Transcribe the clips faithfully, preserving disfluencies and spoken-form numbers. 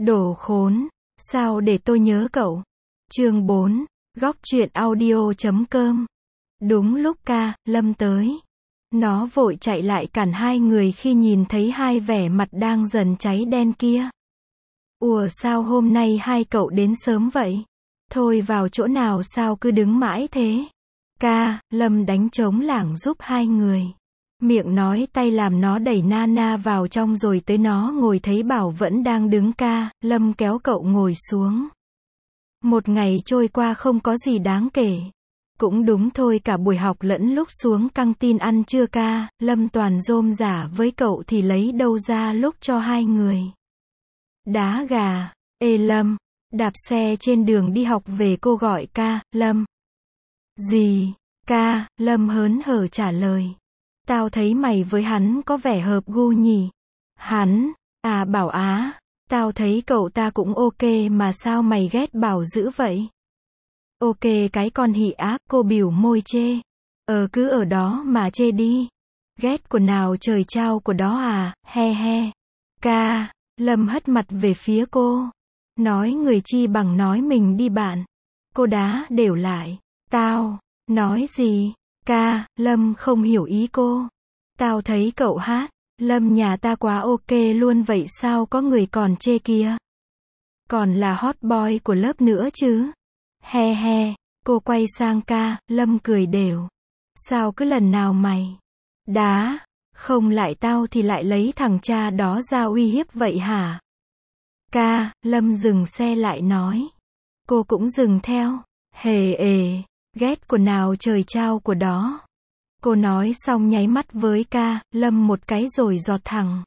Đồ khốn, sao để tôi nhớ cậu. Chương bốn, góc truyện audio chấm com. Đúng lúc ca, Lâm tới. Nó vội chạy lại cản hai người khi nhìn thấy hai vẻ mặt đang dần cháy đen kia. Ủa sao hôm nay hai cậu đến sớm vậy? Thôi vào chỗ nào sao cứ đứng mãi thế? Ca, Lâm đánh trống lảng giúp hai người. Miệng nói tay làm nó đẩy Nana vào trong rồi tới nó ngồi thấy Bảo vẫn đang đứng. Ca, Lâm kéo cậu ngồi xuống. Một ngày trôi qua không có gì đáng kể. Cũng đúng thôi, cả buổi học lẫn lúc xuống căng tin ăn trưa ca, Lâm toàn rôm rả với cậu thì lấy đâu ra lúc cho hai người. Đá gà, ê Lâm, đạp xe trên đường đi học về cô gọi ca, Lâm. Gì? Ca, Lâm hớn hở trả lời. Tao thấy mày với hắn có vẻ hợp gu nhỉ? Hắn, à Bảo á, tao thấy cậu ta cũng ok mà sao mày ghét Bảo dữ vậy? Ok cái con hị áp, cô biểu môi chê. Ờ cứ ở đó mà chê đi. Ghét của nào trời trao của đó à, he he. Ca, Lâm hất mặt về phía cô. Nói người chi bằng nói mình đi bạn. Cô đá đều lại. Tao, nói gì? Ca, Lâm không hiểu ý cô. Tao thấy cậu hát, Lâm nhà ta quá ok luôn vậy sao có người còn chê kia. Còn là hot boy của lớp nữa chứ. He he, cô quay sang ca, Lâm cười đều. Sao cứ lần nào mày đá, không lại tao thì lại lấy thằng cha đó ra uy hiếp vậy hả? Ca, Lâm dừng xe lại nói. Cô cũng dừng theo. Hề ề, ghét của nào trời trao của đó. Cô nói xong nháy mắt với ca, Lâm một cái rồi giọt thẳng.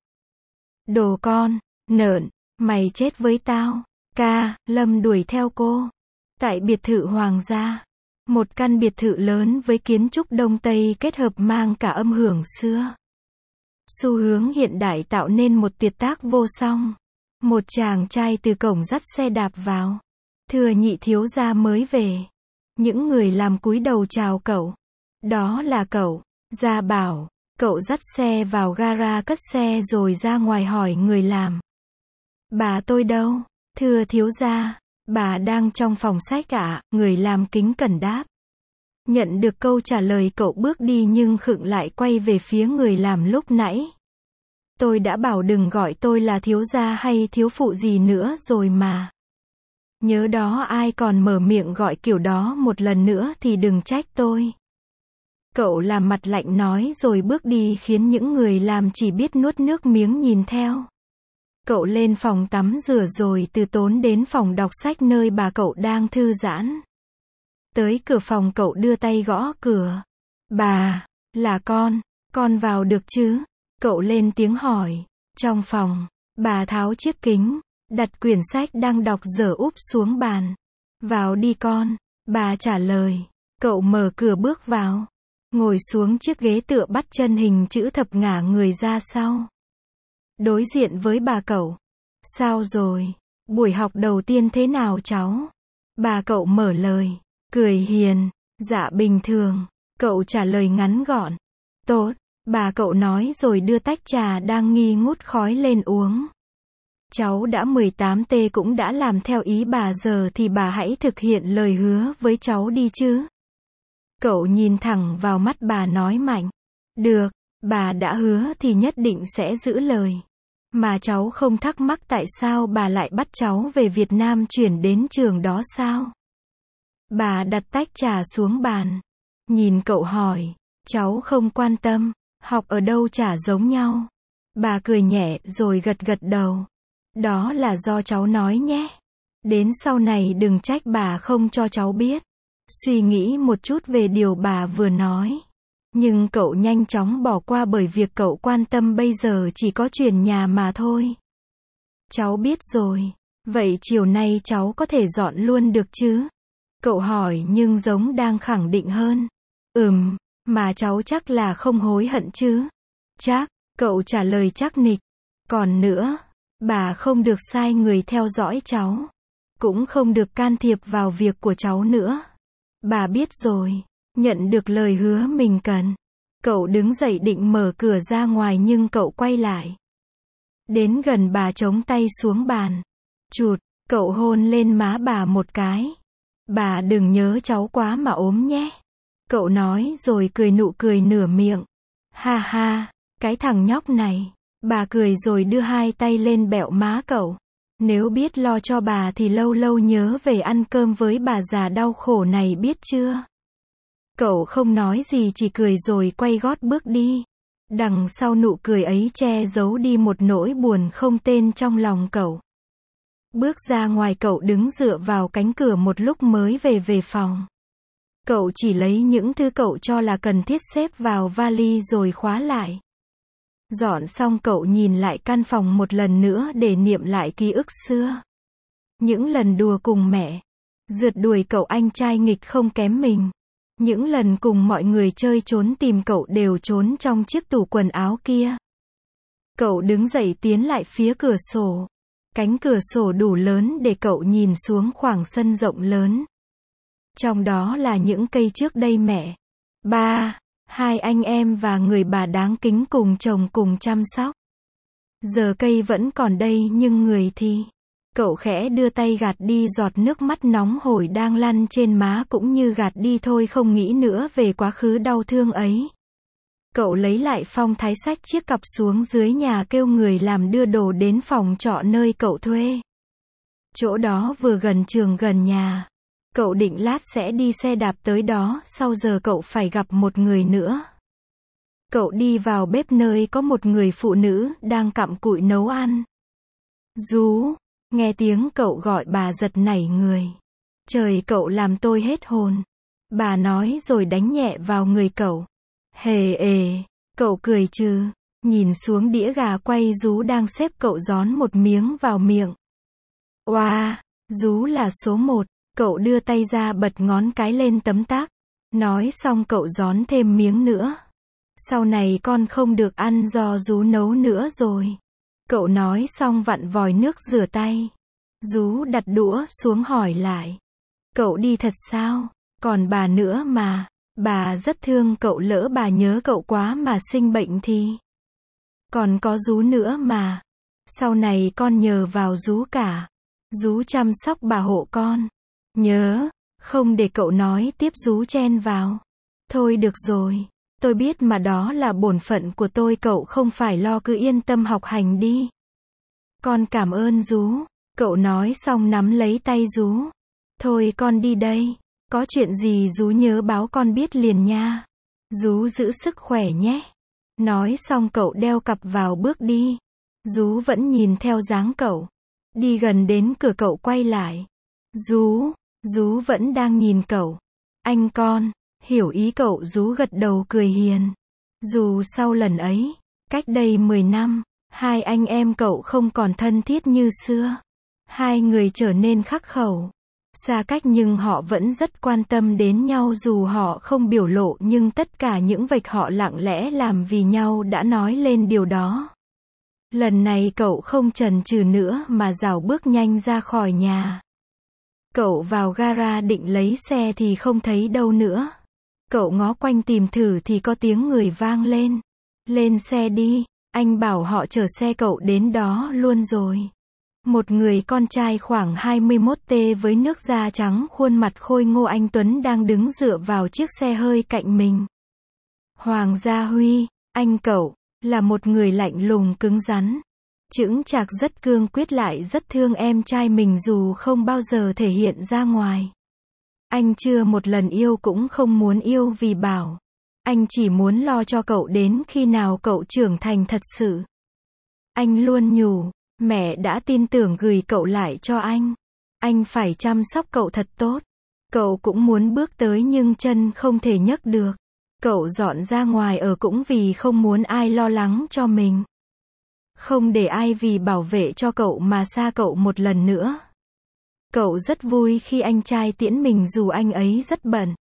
Đồ con, nợn, mày chết với tao. Ca, Lâm đuổi theo cô. Tại biệt thự hoàng gia. Một căn biệt thự lớn với kiến trúc Đông Tây kết hợp mang cả âm hưởng xưa. Xu hướng hiện đại tạo nên một tuyệt tác vô song. Một chàng trai từ cổng dắt xe đạp vào. Thưa nhị thiếu gia mới về. Những người làm cúi đầu chào cậu. Đó là cậu. Gia Bảo. Cậu dắt xe vào gara cất xe rồi ra ngoài hỏi người làm. Bà tôi đâu? Thưa thiếu gia. Bà đang trong phòng sách ạ, à, người làm kính cẩn đáp. Nhận được câu trả lời cậu bước đi nhưng khựng lại quay về phía người làm lúc nãy. Tôi đã bảo đừng gọi tôi là thiếu gia hay thiếu phụ gì nữa rồi mà. Nhớ đó ai còn mở miệng gọi kiểu đó một lần nữa thì đừng trách tôi. Cậu làm mặt lạnh nói rồi bước đi khiến những người làm chỉ biết nuốt nước miếng nhìn theo. Cậu lên phòng tắm rửa rồi từ tốn đến phòng đọc sách nơi bà cậu đang thư giãn. Tới cửa phòng cậu đưa tay gõ cửa. Bà, là con, con vào được chứ? Cậu lên tiếng hỏi. Trong phòng, bà tháo chiếc kính, đặt quyển sách đang đọc dở úp xuống bàn. Vào đi con, bà trả lời. Cậu mở cửa bước vào. Ngồi xuống chiếc ghế tựa bắt chân hình chữ thập ngả người ra sau. Đối diện với bà cậu. Sao rồi? Buổi học đầu tiên thế nào cháu? Bà cậu mở lời. Cười hiền. Dạ bình thường. Cậu trả lời ngắn gọn. Tốt. Bà cậu nói rồi đưa tách trà đang nghi ngút khói lên uống. Cháu đã mười tám tê cũng đã làm theo ý bà giờ thì bà hãy thực hiện lời hứa với cháu đi chứ. Cậu nhìn thẳng vào mắt bà nói mạnh. Được, bà đã hứa thì nhất định sẽ giữ lời. Mà cháu không thắc mắc tại sao bà lại bắt cháu về Việt Nam chuyển đến trường đó sao? Bà đặt tách trà xuống bàn. Nhìn cậu hỏi. Cháu không quan tâm. Học ở đâu chả giống nhau. Bà cười nhẹ rồi gật gật đầu. Đó là do cháu nói nhé. Đến sau này đừng trách bà không cho cháu biết. Suy nghĩ một chút về điều bà vừa nói. Nhưng cậu nhanh chóng bỏ qua bởi việc cậu quan tâm bây giờ chỉ có chuyển nhà mà thôi. Cháu biết rồi. Vậy chiều nay cháu có thể dọn luôn được chứ? Cậu hỏi nhưng giống đang khẳng định hơn. Ừm, mà cháu chắc là không hối hận chứ? Chắc, cậu trả lời chắc nịch. Còn nữa, bà không được sai người theo dõi cháu. Cũng không được can thiệp vào việc của cháu nữa. Bà biết rồi. Nhận được lời hứa mình cần. Cậu đứng dậy định mở cửa ra ngoài nhưng cậu quay lại. Đến gần bà chống tay xuống bàn. Chụt, cậu hôn lên má bà một cái. Bà đừng nhớ cháu quá mà ốm nhé. Cậu nói rồi cười nụ cười nửa miệng. Ha ha, cái thằng nhóc này. Bà cười rồi đưa hai tay lên bẹo má cậu. Nếu biết lo cho bà thì lâu lâu nhớ về ăn cơm với bà già đau khổ này biết chưa? Cậu không nói gì chỉ cười rồi quay gót bước đi. Đằng sau nụ cười ấy che giấu đi một nỗi buồn không tên trong lòng cậu. Bước ra ngoài cậu đứng dựa vào cánh cửa một lúc mới về về phòng. Cậu chỉ lấy những thứ cậu cho là cần thiết xếp vào vali rồi khóa lại. Dọn xong cậu nhìn lại căn phòng một lần nữa để niệm lại ký ức xưa. Những lần đùa cùng mẹ. Rượt đuổi cậu anh trai nghịch không kém mình. Những lần cùng mọi người chơi trốn tìm cậu đều trốn trong chiếc tủ quần áo kia. Cậu đứng dậy tiến lại phía cửa sổ. Cánh cửa sổ đủ lớn để cậu nhìn xuống khoảng sân rộng lớn. Trong đó là những cây trước đây mẹ, ba, hai anh em và người bà đáng kính cùng chồng cùng chăm sóc. Giờ cây vẫn còn đây nhưng người thì... Cậu khẽ đưa tay gạt đi giọt nước mắt nóng hổi đang lăn trên má cũng như gạt đi thôi không nghĩ nữa về quá khứ đau thương ấy. Cậu lấy lại phong thái xách chiếc cặp xuống dưới nhà kêu người làm đưa đồ đến phòng trọ nơi cậu thuê. Chỗ đó vừa gần trường gần nhà. Cậu định lát sẽ đi xe đạp tới đó, sau giờ cậu phải gặp một người nữa. Cậu đi vào bếp nơi có một người phụ nữ đang cặm cụi nấu ăn. Dú, nghe tiếng cậu gọi bà giật nảy người. Trời, cậu làm tôi hết hồn. Bà nói rồi đánh nhẹ vào người cậu. Hề ề, cậu cười trừ, nhìn xuống đĩa gà quay Dú đang xếp cậu gión một miếng vào miệng. Oa, Dú là số một. Cậu đưa tay ra bật ngón cái lên tấm tắc. Nói xong cậu gión thêm miếng nữa. Sau này con không được ăn do Dú nấu nữa rồi. Cậu nói xong vặn vòi nước rửa tay. Dú đặt đũa xuống hỏi lại. Cậu đi thật sao? Còn bà nữa mà. Bà rất thương cậu, lỡ bà nhớ cậu quá mà sinh bệnh thì. Còn có Dú nữa mà. Sau này con nhờ vào Dú cả. Dú chăm sóc bà hộ con. Nhớ, không để cậu nói tiếp. Dú chen vào. Thôi được rồi, tôi biết mà đó là bổn phận của tôi, cậu không phải lo, cứ yên tâm học hành đi. Con cảm ơn Dú. Cậu nói xong nắm lấy tay Dú. Thôi con đi đây, có chuyện gì Dú nhớ báo con biết liền nha. Dú giữ sức khỏe nhé. Nói xong cậu đeo cặp vào bước đi. Dú vẫn nhìn theo dáng cậu. Đi gần đến cửa cậu quay lại. Dú, Dú vẫn đang nhìn cậu. Anh con, hiểu ý cậu. Dú gật đầu cười hiền. Dù sau lần ấy, cách đây mười năm, hai anh em cậu không còn thân thiết như xưa. Hai người trở nên khắc khẩu. Xa cách nhưng họ vẫn rất quan tâm đến nhau, dù họ không biểu lộ nhưng tất cả những việc họ lặng lẽ làm vì nhau đã nói lên điều đó. Lần này cậu không chần chừ nữa mà rảo bước nhanh ra khỏi nhà. Cậu vào gara định lấy xe thì không thấy đâu nữa. Cậu ngó quanh tìm thử thì có tiếng người vang lên. Lên xe đi, anh bảo họ chở xe cậu đến đó luôn rồi. Một người con trai khoảng hai mươi mốt tuổi với nước da trắng, khuôn mặt khôi ngô anh tuấn đang đứng dựa vào chiếc xe hơi cạnh mình. Hoàng Gia Huy, anh cậu, là một người lạnh lùng cứng rắn. Chững chạc, rất cương quyết, lại rất thương em trai mình dù không bao giờ thể hiện ra ngoài. Anh chưa một lần yêu cũng không muốn yêu vì bảo. Anh chỉ muốn lo cho cậu đến khi nào cậu trưởng thành thật sự. Anh luôn nhủ, mẹ đã tin tưởng gửi cậu lại cho anh. Anh phải chăm sóc cậu thật tốt. Cậu cũng muốn bước tới nhưng chân không thể nhấc được. Cậu dọn ra ngoài ở cũng vì không muốn ai lo lắng cho mình. Không để ai vì bảo vệ cho cậu mà xa cậu một lần nữa. Cậu rất vui khi anh trai tiễn mình dù anh ấy rất bận.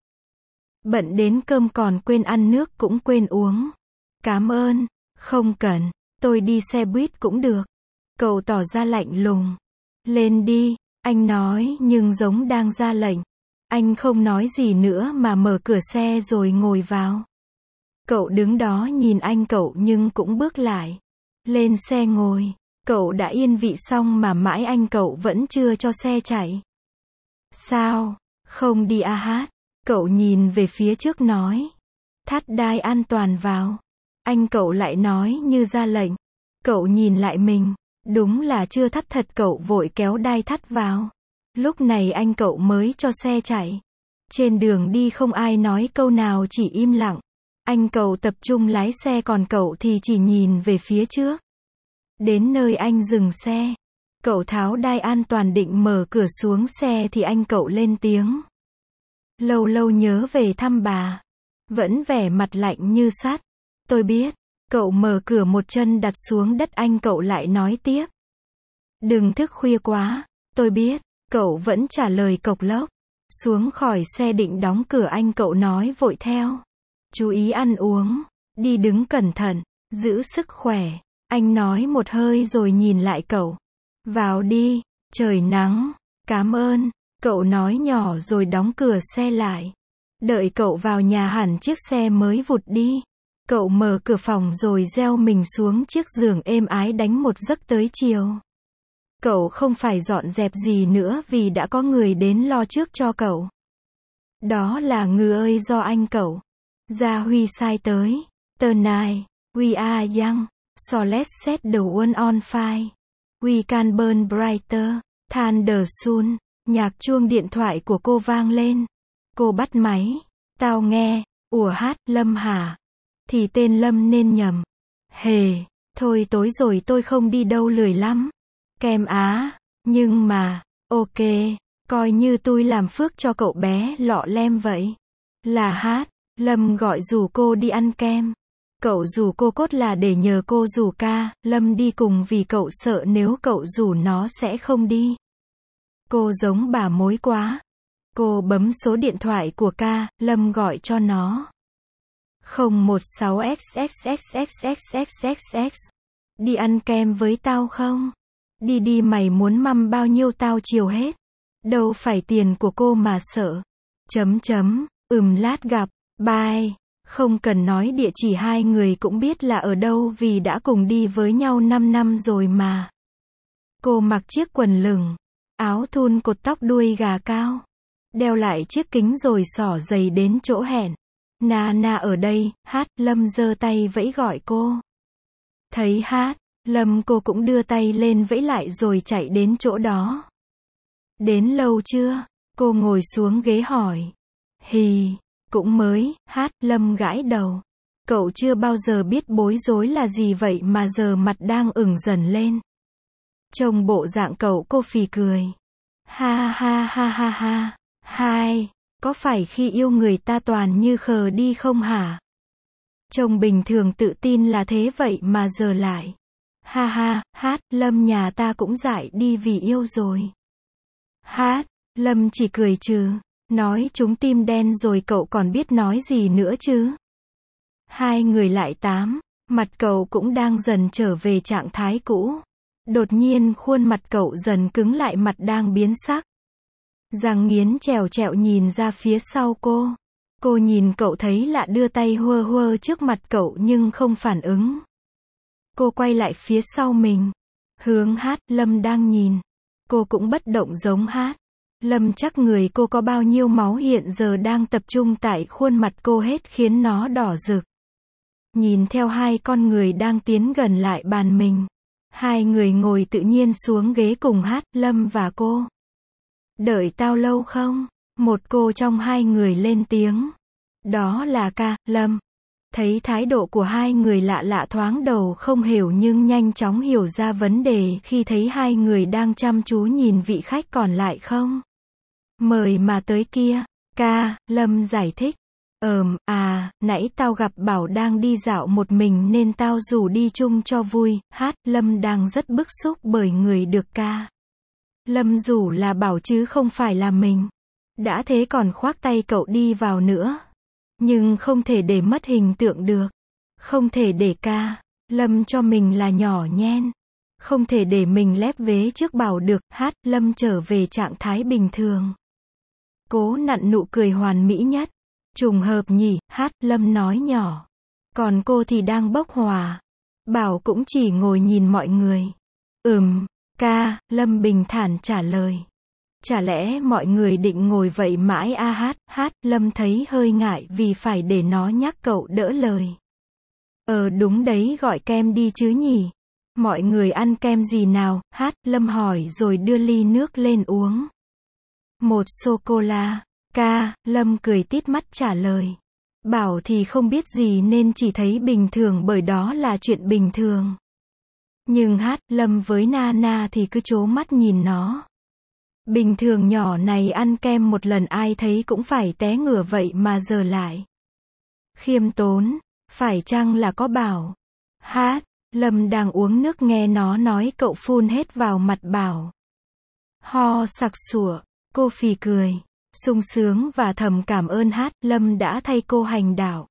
Bận đến cơm còn quên ăn, nước cũng quên uống. Cảm ơn, không cần, tôi đi xe buýt cũng được. Cậu tỏ ra lạnh lùng. Lên đi, anh nói nhưng giống đang ra lệnh. Anh không nói gì nữa mà mở cửa xe rồi ngồi vào. Cậu đứng đó nhìn anh cậu nhưng cũng bước lại. Lên xe ngồi. Cậu đã yên vị xong mà mãi anh cậu vẫn chưa cho xe chạy. Sao? Không đi à Hát? Cậu nhìn về phía trước nói. Thắt đai an toàn vào. Anh cậu lại nói như ra lệnh. Cậu nhìn lại mình. Đúng là chưa thắt thật, cậu vội kéo đai thắt vào. Lúc này anh cậu mới cho xe chạy. Trên đường đi không ai nói câu nào, chỉ im lặng. Anh cậu tập trung lái xe còn cậu thì chỉ nhìn về phía trước. Đến nơi anh dừng xe. Cậu tháo đai an toàn định mở cửa xuống xe thì anh cậu lên tiếng. Lâu lâu nhớ về thăm bà. Vẫn vẻ mặt lạnh như sắt. Tôi biết. Cậu mở cửa một chân đặt xuống đất, anh cậu lại nói tiếp. Đừng thức khuya quá. Tôi biết. Cậu vẫn trả lời cộc lốc. Xuống khỏi xe định đóng cửa, anh cậu nói vội theo. Chú ý ăn uống. Đi đứng cẩn thận. Giữ sức khỏe. Anh nói một hơi rồi nhìn lại cậu. Vào đi. Trời nắng. Cảm ơn. Cậu nói nhỏ rồi đóng cửa xe lại. Đợi cậu vào nhà hẳn chiếc xe mới vụt đi. Cậu mở cửa phòng rồi gieo mình xuống chiếc giường êm ái đánh một giấc tới chiều. Cậu không phải dọn dẹp gì nữa vì đã có người đến lo trước cho cậu. Đó là Ngư ơi do anh cậu. Gia Huy sai tới. Tonight, we are young, so let's set the world on fire. We can burn brighter, than the sun. Nhạc chuông điện thoại của cô vang lên. Cô bắt máy. Tao nghe. Ủa Hát, Lâm hả? Thì tên Lâm nên nhầm. Hề, thôi tối rồi tôi không đi đâu, lười lắm. Kem á, nhưng mà, ok, coi như tôi làm phước cho cậu bé lọ lem vậy. Là Hát, Lâm gọi rủ cô đi ăn kem. Cậu rủ cô cốt là để nhờ cô rủ ca, Lâm đi cùng vì cậu sợ nếu cậu rủ nó sẽ không đi. Cô giống bà mối quá. Cô bấm số điện thoại của ca, Lâm gọi cho nó. không một sáu x x x x x x x x. Đi ăn kem với tao không? Đi đi, mày muốn măm bao nhiêu tao chiều hết. Đâu phải tiền của cô mà sợ. Chấm chấm, ừm lát gặp, bye. Không cần nói địa chỉ, hai người cũng biết là ở đâu vì đã cùng đi với nhau năm năm rồi mà. Cô mặc chiếc quần lửng, áo thun cột tóc đuôi gà cao. Đeo lại chiếc kính rồi xỏ giày đến chỗ hẹn. Na na ở đây, Hát, Lâm giơ tay vẫy gọi cô. Thấy Hát, Lâm cô cũng đưa tay lên vẫy lại rồi chạy đến chỗ đó. Đến lâu chưa? Cô ngồi xuống ghế hỏi. Hì, cũng mới, Hát, Lâm gãi đầu. Cậu chưa bao giờ biết bối rối là gì vậy mà giờ mặt đang ửng dần lên. Trông bộ dạng cậu, cô phì cười. Ha ha ha ha ha, hai, có phải khi yêu người ta toàn như khờ đi không hả? Trông bình thường tự tin là thế vậy mà giờ lại. Ha ha, Hát, Lâm nhà ta cũng dại đi vì yêu rồi. Hát, Lâm chỉ cười trừ, nói chúng tim đen rồi cậu còn biết nói gì nữa chứ? Hai người lại tám, mặt cậu cũng đang dần trở về trạng thái cũ. Đột nhiên khuôn mặt cậu dần cứng lại, mặt đang biến sắc. Răng nghiến trèo trẹo nhìn ra phía sau cô. Cô nhìn cậu thấy lạ, đưa tay huơ huơ trước mặt cậu nhưng không phản ứng. Cô quay lại phía sau mình, hướng Hát, Lâm đang nhìn. Cô cũng bất động giống Hát. Lâm chắc người cô có bao nhiêu máu hiện giờ đang tập trung tại khuôn mặt cô hết khiến nó đỏ rực. Nhìn theo hai con người đang tiến gần lại bàn mình. Hai người ngồi tự nhiên xuống ghế cùng Hát, Lâm và cô. Đợi tao lâu không? Một cô trong hai người lên tiếng. Đó là ca, Lâm. Thấy thái độ của hai người lạ lạ, thoáng đầu không hiểu nhưng nhanh chóng hiểu ra vấn đề khi thấy hai người đang chăm chú nhìn vị khách còn lại không. Mời mà tới kia. Ca, Lâm giải thích. Ờm, à, nãy tao gặp bảo đang đi dạo một mình nên tao rủ đi chung cho vui. Hát, Lâm đang rất bức xúc bởi người được ca. Lâm rủ là bảo chứ không phải là mình. Đã thế còn khoác tay cậu đi vào nữa. Nhưng không thể để mất hình tượng được. Không thể để ca, Lâm cho mình là nhỏ nhen. Không thể để mình lép vế trước bảo được. Hát, Lâm trở về trạng thái bình thường. Cố nặn nụ cười hoàn mỹ nhất. Trùng hợp nhỉ, Hát, Lâm nói nhỏ. Còn cô thì đang bốc hỏa. Bảo cũng chỉ ngồi nhìn mọi người. Ừm, ca, Lâm bình thản trả lời. Chả lẽ mọi người định ngồi vậy mãi a hát, hát, Lâm thấy hơi ngại vì phải để nó nhắc cậu đỡ lời. Ờ đúng đấy, gọi kem đi chứ nhỉ. Mọi người ăn kem gì nào, hát, Lâm hỏi rồi đưa ly nước lên uống. Một sô-cô-la. Ca, Lâm cười tít mắt trả lời. Bảo thì không biết gì nên chỉ thấy bình thường bởi đó là chuyện bình thường. Nhưng hát, Lâm với Nana thì cứ trố mắt nhìn nó. Bình thường nhỏ này ăn kem một lần ai thấy cũng phải té ngửa vậy mà giờ lại. Khiêm tốn, phải chăng là có bảo. Hát, Lâm đang uống nước nghe nó nói cậu phun hết vào mặt bảo. Ho sặc sủa, cô phì cười, sung sướng và thầm cảm ơn hát, Lâm đã thay cô hành đạo.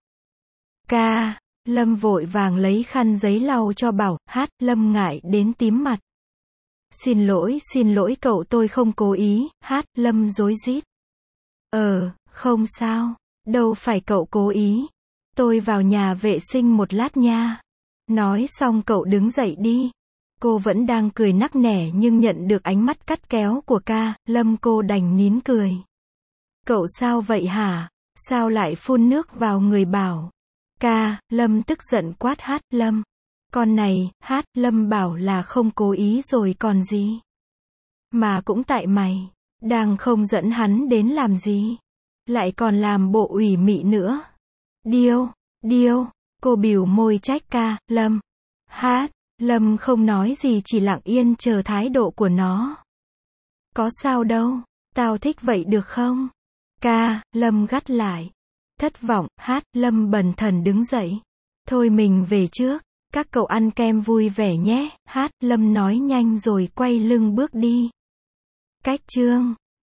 Ca, Lâm vội vàng lấy khăn giấy lau cho bảo, hát, Lâm ngại đến tím mặt. Xin lỗi, xin lỗi cậu tôi không cố ý, hát, Lâm rối rít. Ờ, không sao, đâu phải cậu cố ý. Tôi vào nhà vệ sinh một lát nha. Nói xong cậu đứng dậy đi. Cô vẫn đang cười nắc nẻ nhưng nhận được ánh mắt cắt kéo của ca, Lâm cô đành nín cười. Cậu sao vậy hả? Sao lại phun nước vào người bảo? Ca, Lâm tức giận quát hát, Lâm. Con này, hát, Lâm bảo là không cố ý rồi còn gì. Mà cũng tại mày, đang không dẫn hắn đến làm gì. Lại còn làm bộ ủy mị nữa. Điêu, điêu, cô bỉu môi trách ca, Lâm. Hát, Lâm không nói gì chỉ lặng yên chờ thái độ của nó. Có sao đâu, tao thích vậy được không? Ca, Lâm gắt lại. Thất vọng, hát, Lâm bần thần đứng dậy. Thôi mình về trước, các cậu ăn kem vui vẻ nhé, hát, Lâm nói nhanh rồi quay lưng bước đi. Cách chương